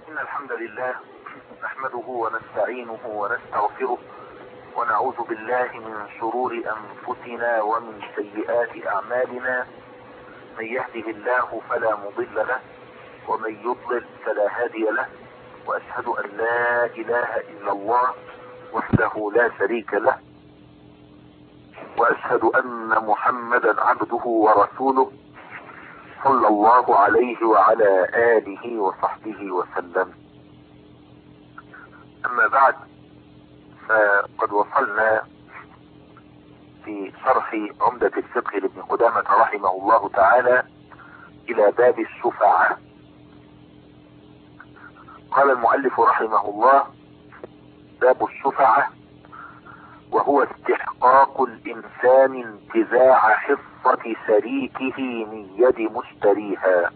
إن الحمد لله نحمده ونستعينه ونستغفره ونعوذ بالله من شرور أنفسنا ومن سيئات أعمالنا. من يهده الله فلا مضل له ومن يضلل فلا هادي له، وأشهد أن لا إله إلا الله وحده لا شريك له، وأشهد أن محمدا عبده ورسوله صلى الله عليه وعلى آله وصحبه وسلم. أما بعد، فقد وصلنا في شرح عمدة الفقه لابن قدامة رحمه الله تعالى إلى باب الشفعة. قال المؤلف رحمه الله: باب الشفعة، وهو استحقاق الإنسان انتزاع حصة شريكه من يد مشتريها.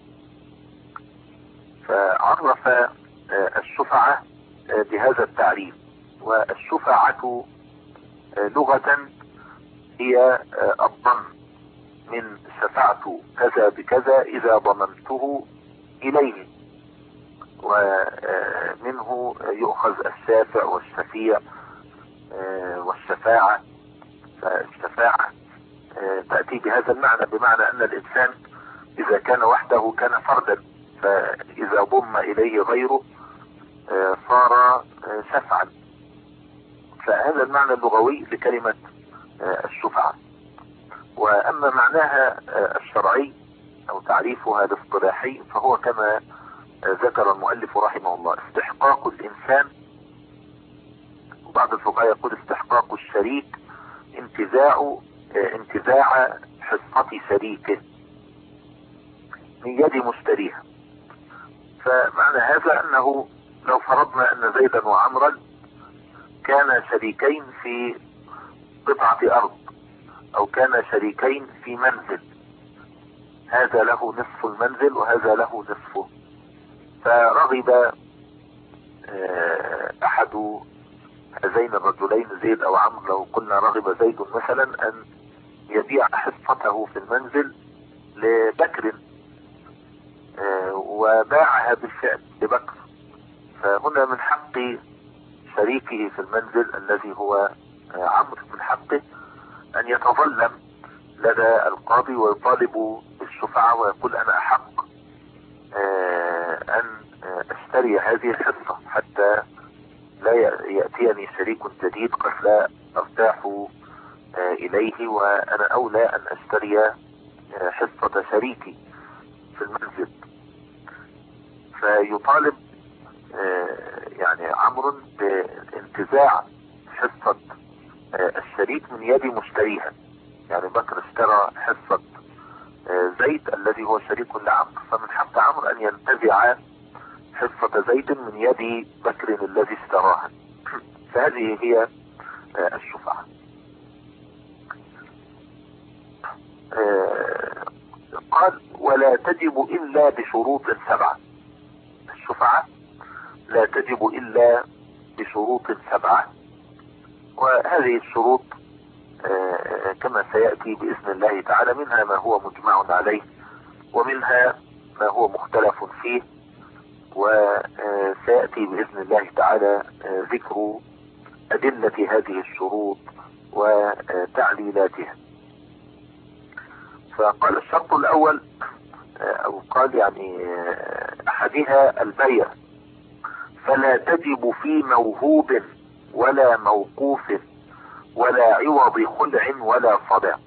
فعرف الشفعة بهذا التعريف. والشفعة لغة هي الضم من شفعت كذا بكذا إذا ضمنته إليه، ومنه يؤخذ الشافع والشفيع والشفاعة. فالشفاعة تأتي بهذا المعنى، بمعنى أن الإنسان إذا كان وحده كان فردا، فإذا ضم إليه غيره صار شفعا. فهذا المعنى اللغوي لكلمة الشفعة. وأما معناها الشرعي أو تعريفها الاصطلاحي فهو كما ذكر المؤلف رحمه الله: استحقاق الإنسان، وبعض الفقهاء يقول استحقاق الشريك انتزاع حصة شريكه من يد مشتريها. فمعنى هذا أنه لو فرضنا أن زيدا وعمرا كانا شريكين في قطعة أرض، أو كانا شريكين في منزل، هذا له نصف المنزل وهذا له نصفه، فرغب أحد هذين الرجلين زيد أو عمرو، لو قلنا رغب زيد مثلا أن يبيع حصته في المنزل لبكر، وباعها بالفعل لبكر، فهنا من حق شريكه في المنزل الذي هو عمرو، من حقه أن يتظلم لدى القاضي ويطالب بالشفعة ويقول: أنا أحق أن أشتري هذه الحصة حتى لا يأتيني شريك جديد قد لا أرتاح إليه، وأنا أولى أن أشتري حصة شريكي في المنزل. فيطالب يعني عمرو بانتزاع حصة الشريك من يد مشتريها. يعني بكر اشترى حصة زيد الذي هو شريك لعمرو، فمن حق عمرو أن ينتزع حصة زيد من يد بكر الذي اشتراها. فهذه هي الشفعة. قال: ولا تجب إلا بشروط 7. الشفعة لا تجب إلا بشروط 7، وهذه الشروط كما سيأتي بإذن الله تعالى منها ما هو مجمع عليه، ومنها ما هو مختلف فيه، وسيأتي بإذن الله تعالى ذكر أدلة هذه الشروط وتعليلاتها. فقال: الشرط الأول، أو قال يعني أحدها البيع، فلا تجب في موهوب ولا موقوف ولا عوض خلع ولا صداق.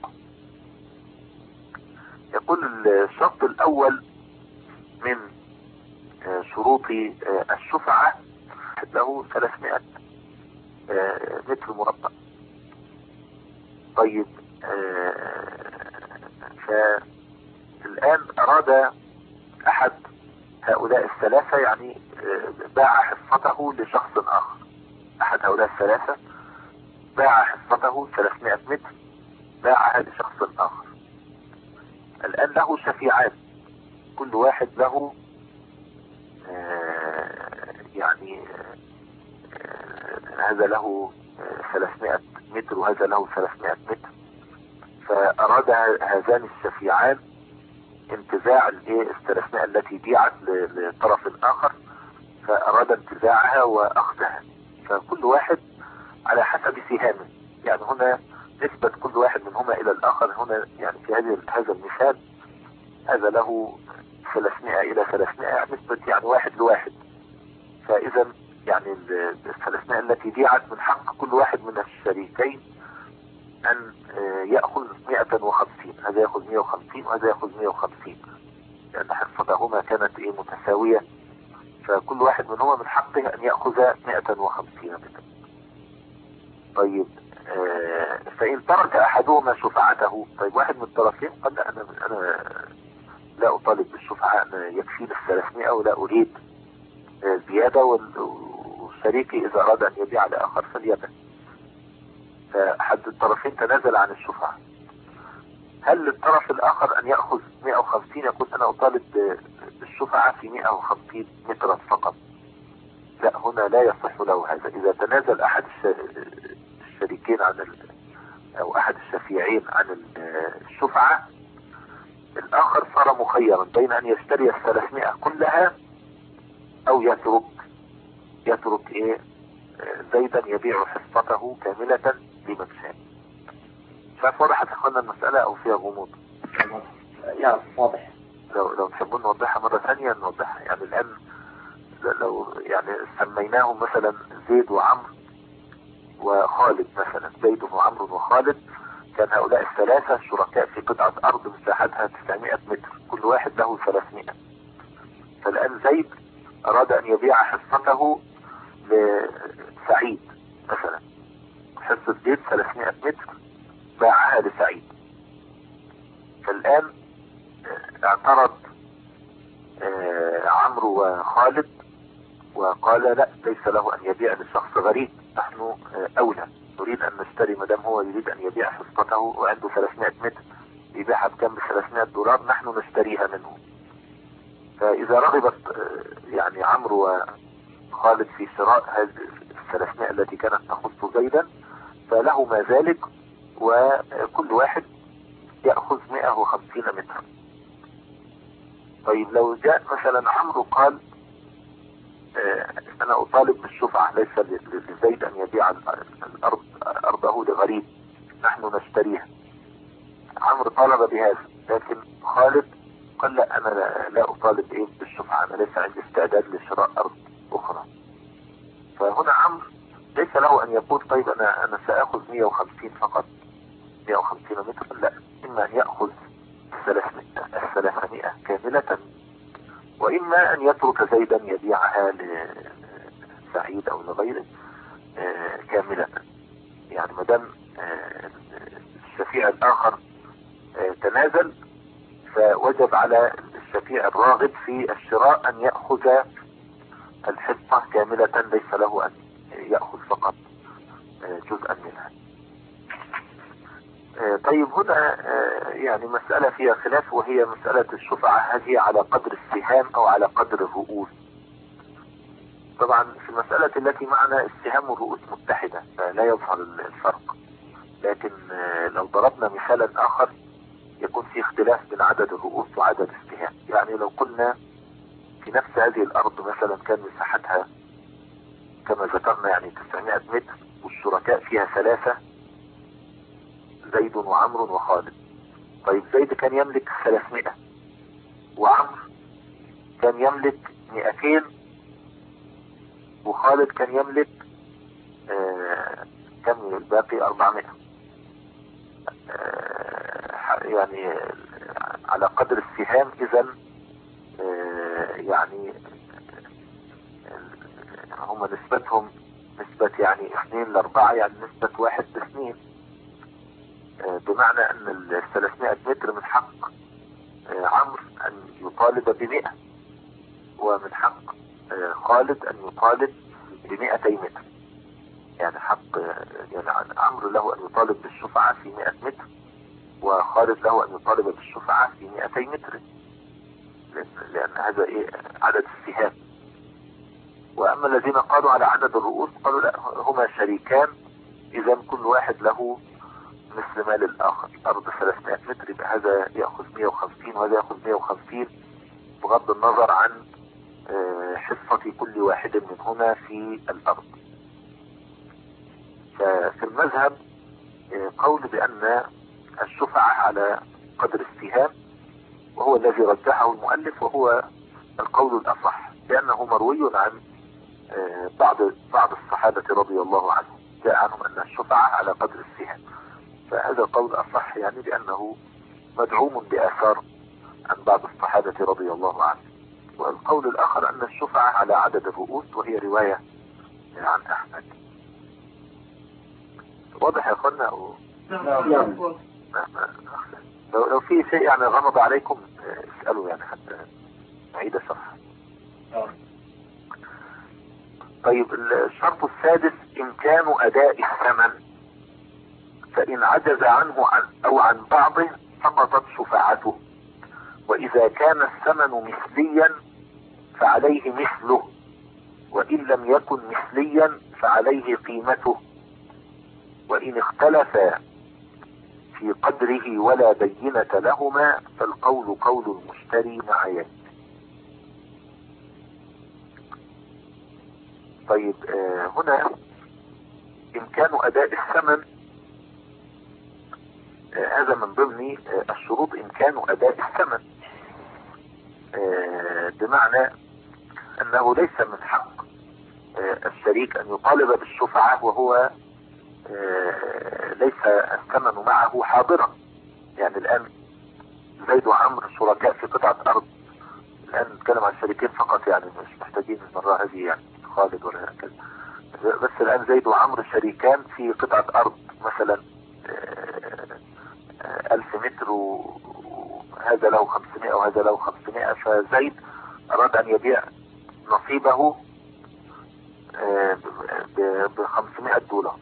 يقول الشرط الأول من شروط الشفعة له 300 متر مربع. طيب، فالآن أراد أحد هؤلاء الثلاثة، يعني باع حصته لشخص آخر. أحد هؤلاء الثلاثة باع حصته 300 متر، باعها لشخص آخر. الآن له شفيعان، كل واحد له يعني هذا له 300 متر وهذا له 300 متر. فأراد هذان الشفيعان انتزاع ال 300 التي بيعت لطرف آخر أراد انتزاعها وأخذها، فكل واحد على حسب سهامه. يعني هنا نسبة كل واحد منهما إلى الآخر هنا، يعني في هذا المثال هذا له 300 إلى 300، يعني نسبة يعني 1 لواحد. فإذا يعني 300 التي بيعت من حق كل واحد من الشريكين أن يأخذ 150، هذا يأخذ 150 وهذا يأخذ 150، لأن حصتهما كانت متساوية، فكل واحد منهما من حقه أن يأخذ 150 متر. طيب فإن ترك أحدهما شفعته، طيب واحد من الطرفين قال لا، أنا لا أطالب بالشفعة، أنا يكفيني 300 ولا أريد زيادة، والشريك إذا أراد أن يبيع لآخر فليبيع. فأحد الطرفين تنازل عن الشفعة، هل للطرف الآخر أن يأخذ 150 يقول أنا أطالب بالشفعة في 150 مترا فقط؟ لا، هنا لا يصح له هذا. إذا تنازل أحد الشريكين أو أحد الشفيعين عن الشفعة، الآخر صار مخيرا بين أن يشتري 300 كلها أو يترك زيدا يبيع حصته كاملة لمن شاء. شايف وضحت يا اخوانا المسألة او فيها غموض؟ لا واضح. لو تحبون نوضحها مرة ثانية نوضحها. يعني الآن لو يعني سميناهم مثلا زيد وعمرو وخالد، مثلا زيد وعمرو وخالد، كان هؤلاء الثلاثة شركاء في قطعة أرض مساحتها 900 متر، كل واحد له 300. فالآن زيد أراد أن يبيع حصته لسعيد مثلا، حصة زيد 300 متر باعها لسعيد. فالآن اعترض عمرو وخالد وقال لا، ليس له أن يبيع لشخص غريب، نحن أولى، نريد أن نشتري، مدام هو يريد أن يبيع حصته وعنده 300 متر يبيعها بكم؟ $300، نحن نشتريها منه. فإذا رغبت يعني عمرو وخالد في شراء هذه 300 التي كانت تخص زيدا فله ما ذلك، وكل واحد يأخذ 150 متر. طيب لو جاء مثلا عمرو قال أنا أطالب بالشفعة، ليس لزيد أن يبيع أرضه لغريب، نحن نشتريها. عمرو طالب بهذا، لكن خالد قال لا، أنا لا أطالب بالشفعة، أنا ليس عندي استعداد لشراء أرض أخرى. فهنا عمرو ليس له أن يقول طيب أنا سأخذ 150 فقط، 150 متر، لا، إما أن يأخذ 300 كاملة، وإما أن يترك زيدا يبيعها لسعيد أو لغيره كاملة. يعني مدام الشفيع الآخر تنازل، فوجب على الشفيع الراغب في الشراء أن يأخذ الحصة كاملة، ليس له أن يأخذ فقط جزءا منها. طيب هنا يعني مسألة فيها خلاف، وهي مسألة الشفعة، هل هي على قدر السهام أو على قدر الرؤوس؟ طبعا في المسألة التي معنا السهام والرؤوس متحدة فلا يظهر الفرق، لكن لو ضربنا مثالا آخر يكون في اختلاف بين عدد الرؤوس وعدد السهام. يعني لو قلنا في نفس هذه الأرض مثلا كان مساحتها كما ذكرنا يعني 900 متر، والشركاء فيها 3، زيد وعمرو وخالد. طيب زيد كان يملك 300 وعمرو كان يملك 200 وخالد كان يملك كم الباقي 400. يعني على قدر السهام إذن يعني هم نسبتهم نسبة يعني 2 ل4، يعني نسبة 1 ل2، بمعنى ان 300 متر من حق عمرو ان يطالب ب100، ومن حق خالد ان يطالب ب200 متر. يعني حق يعني عمرو له ان يطالب بالشفعة في 100 متر، وخالد له ان يطالب بالشفعة في 200 متر، لان هذا عدد السهام. واما الذين قالوا على عدد الرؤوس قالوا لا، هما شريكان، اذا كل واحد له مثل مال الاخر. ارض 300 متر يبقى هذا يأخذ 150 وهذا يأخذ 150، بغض النظر عن حصة كل واحد منهما في الأرض. ففي المذهب قول بأن الشفعة على قدر السهام، وهو الذي رجحه المؤلف، وهو القول الأصح، لأنه مروي عن بعض الصحابة رضي الله عنهم، جاء عنهم أن الشفعة على قدر السهام، فهذا القول أصح يعني، لأنه مدعوم بآثار عن بعض الصحابة رضي الله عنهم. والقول الآخر أن الشفعة على عدد الرؤوس، وهي رواية عن أحمد. واضح يا أخوانا؟ لو في شيء يعني غمض عليكم اسألوا يعني حتى نعيد شرح. طيب الشرط السادس إمكان أداء الثمن، فإن عجز عنه أو عن بعضه سقطت شفاعته، وإذا كان الثمن مثليا فعليه مثله، وإن لم يكن مثليا فعليه قيمته، وإن اختلفا في قدره ولا بينة لهما فالقول قول المشتري مع يد. طيب هنا إمكان أداء الثمن، هذا من ضمن الشروط، إمكان أداء الثمن، بمعنى أنه ليس من حق الشريك أن يطالب بالشفعة وهو ليس الثمن معه حاضرا. يعني الآن زيد وعمر شركاء في قطعة أرض، الآن نتكلم عن شريكين فقط، يعني مش محتاجين المرة هذه يعني خالد ولا هكذا، بس الآن زيد وعمر شريكان في قطعة أرض مثلا 1000 متر، وهذا له 500 وهذا له 500، فزيد أراد أن يبيع نصيبه $500.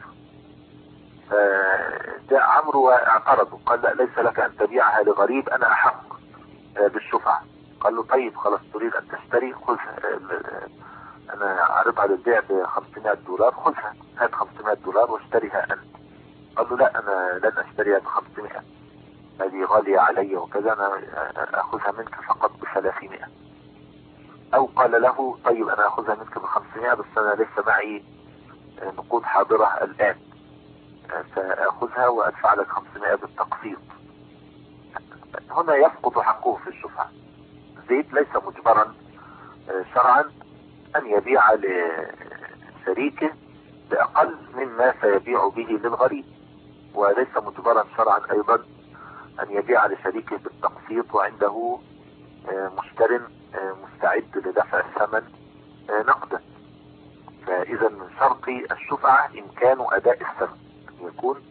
فجاء عمرو واعترض وقال لا، ليس لك أن تبيعها لغريب، أنا أحق بالشفعة. قال له طيب خلاص، تريد أن تشتري، خذ، أنا عرض على البيع $500، خذها، هات $500 واشتريها أنت. قال له لا، أنا لن أشتريها ب500، هذه غالية علي وكذا، أنا أخذها منك فقط ب300. أو قال له طيب أنا أخذها منك ب500، بس أنا ليس معي نقود حاضرة الآن، فأخذها وأدفع لك 500 بالتقسيط. هنا يسقط حقه في الشفعة. زيد ليس مجبرا شرعا أن يبيع لشريكه بأقل مما سيبيع به للغريب، وليس مجبرا شرعا أيضا أن يبيع لشريكه بالتقسيط وعنده مشتر مستعد لدفع الثمن نقدا. فإذا من شرط الشفعة إمكان أداء الثمن، أن يكون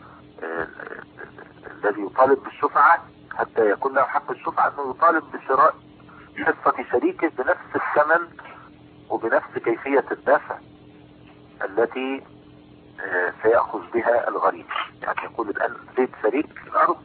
الذي يطالب بالشفعة حتى يكون له حق الشفعة أنه يطالب بشراء حصة شريكه بنفس الثمن وبنفس كيفية الدفع التي سيأخذ بها الغريب. يعني يقول الآن زيد شريك في الأرض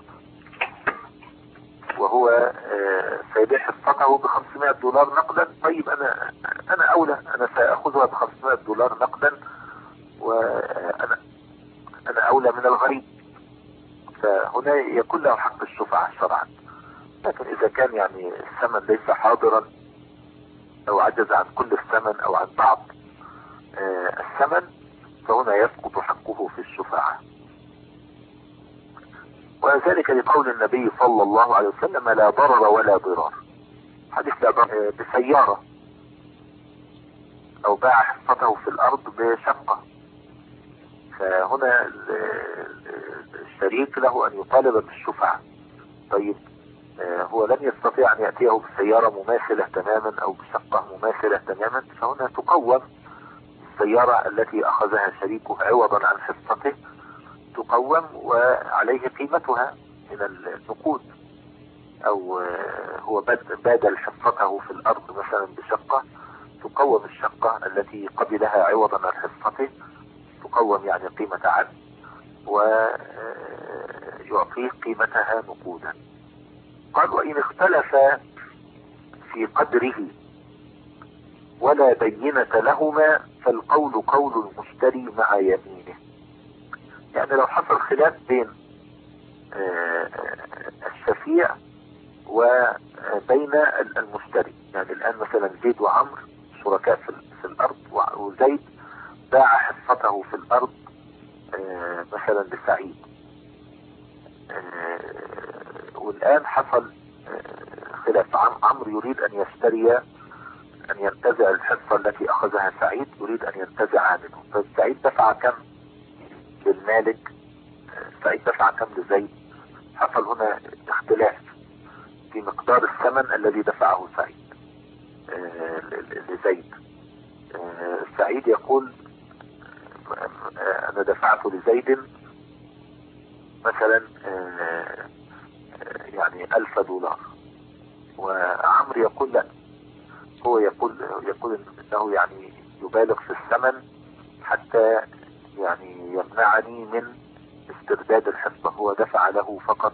وهو سيبيع حصته $500 نقدا، طيب أنا أولى، أنا سأخذها $500 نقدا، وأنا أولى من الغريب. فهنا يكون له حق الشفعة شرعا. لكن إذا كان يعني الثمن ليس حاضرا أو عجز عن كل الثمن أو عن بعض الثمن، فهنا يسقط حقه في الشفاعة. وذلك لقول النبي صلى الله عليه وسلم لا ضرر ولا ضرار. حديث لا ضرر بسيارة أو باع حصته في الأرض بشقة، فهنا الشريك له أن يطالب بالشفعة. طيب هو لن يستطيع أن يأتيه بسيارة مماثلة تماما أو بشقة مماثلة تماما، فهنا تقوم السيارة التي أخذها شريكه عوضا عن حصته، تقوم وعليه قيمتها من النقود. أو هو بادل حصته في الأرض مثلا بشقة، تقوم الشقة التي قبلها عوضا عن حصته، تقوم يعني قيمة عدل، ويعطيه قيمتها نقودا. قال وإن اختلف في قدره ولا بينة لهما فالقول قول المشتري مع يمينه. يعني لو حصل خلاف بين الشفيع وبين المشتري. يعني الآن مثلا زيد وعمرو شركاء في الأرض، وزيد باع حصته في الأرض مثلا لسعيد، والآن حصل خلاف. عمرو يريد أن يشتري، أن ينتزع الحصة التي أخذها سعيد، يريد أن ينتزعها منه. فسعيد دفع كم للمالك؟ سعيد دفع كم لزيد؟ حصل هنا اختلاف في مقدار الثمن الذي دفعه سعيد لزيد. سعيد يقول أنا دفعت لزيد مثلا يعني $1000، وعمرو يقول لا، هو يقول انه يعني يبالغ في الثمن حتى يعني يمنعني من استرداد الحصة. هو دفع له فقط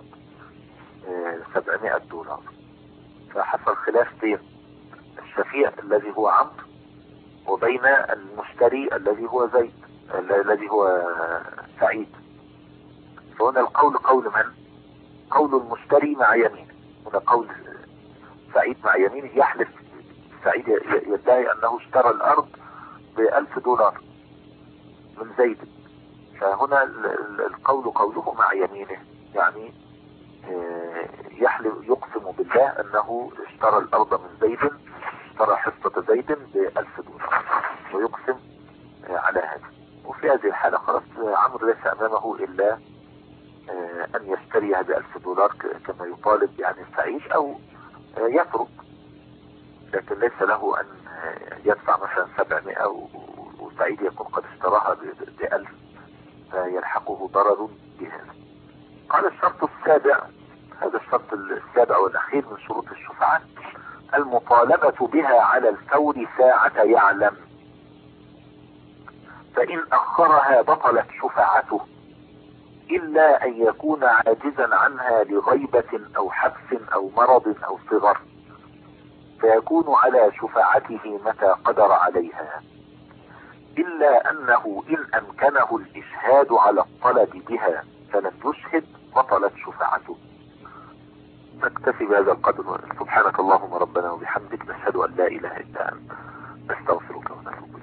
$700. فحصل خلاف بين الشفيع الذي هو عمرو وبين المشتري الذي هو زيد، الذي هو سعيد. فهنا القول قول من؟ قول المشتري مع يمينه. هنا قول سعيد مع يمينه، يحلف سعيد يدعي انه اشترى الارض $1000 من زيد. فهنا القول قوله مع يمينه، يعني يحلف يقسم بالله انه اشترى الارض من زيد، اشترى حصة زيد $1000 ويقسم على هذا. وفي هذه الحالة خلاص عمرو ليس امامه الا ان يشتريها $1000 كما يطالب يعني سعيد، او يترك، لكن ليس له ان يدفع مثلا 700 وسعيد يكون قد اشتراها ب1000 فيلحقه ضرر بهذا. قال الشرط السابع، هذا الشرط السابع والاخير من شروط الشفعة، المطالبة بها على الفور ساعة يعلم، فإن أخرها بطلت شفعته إلا أن يكون عاجزا عنها لغيبة أو حبس أو مرض أو صغر، فيكون على شفاعته متى قدر عليها، إلا أنه إن أمكنه الإشهاد على الطلب بها فلم يشهد بطلت شفاعته. نكتفي بهذا القدر. سبحانك اللهم ربنا وبحمدك، نشهد أن لا إله إلا أنت، نستغفرك ونتوب.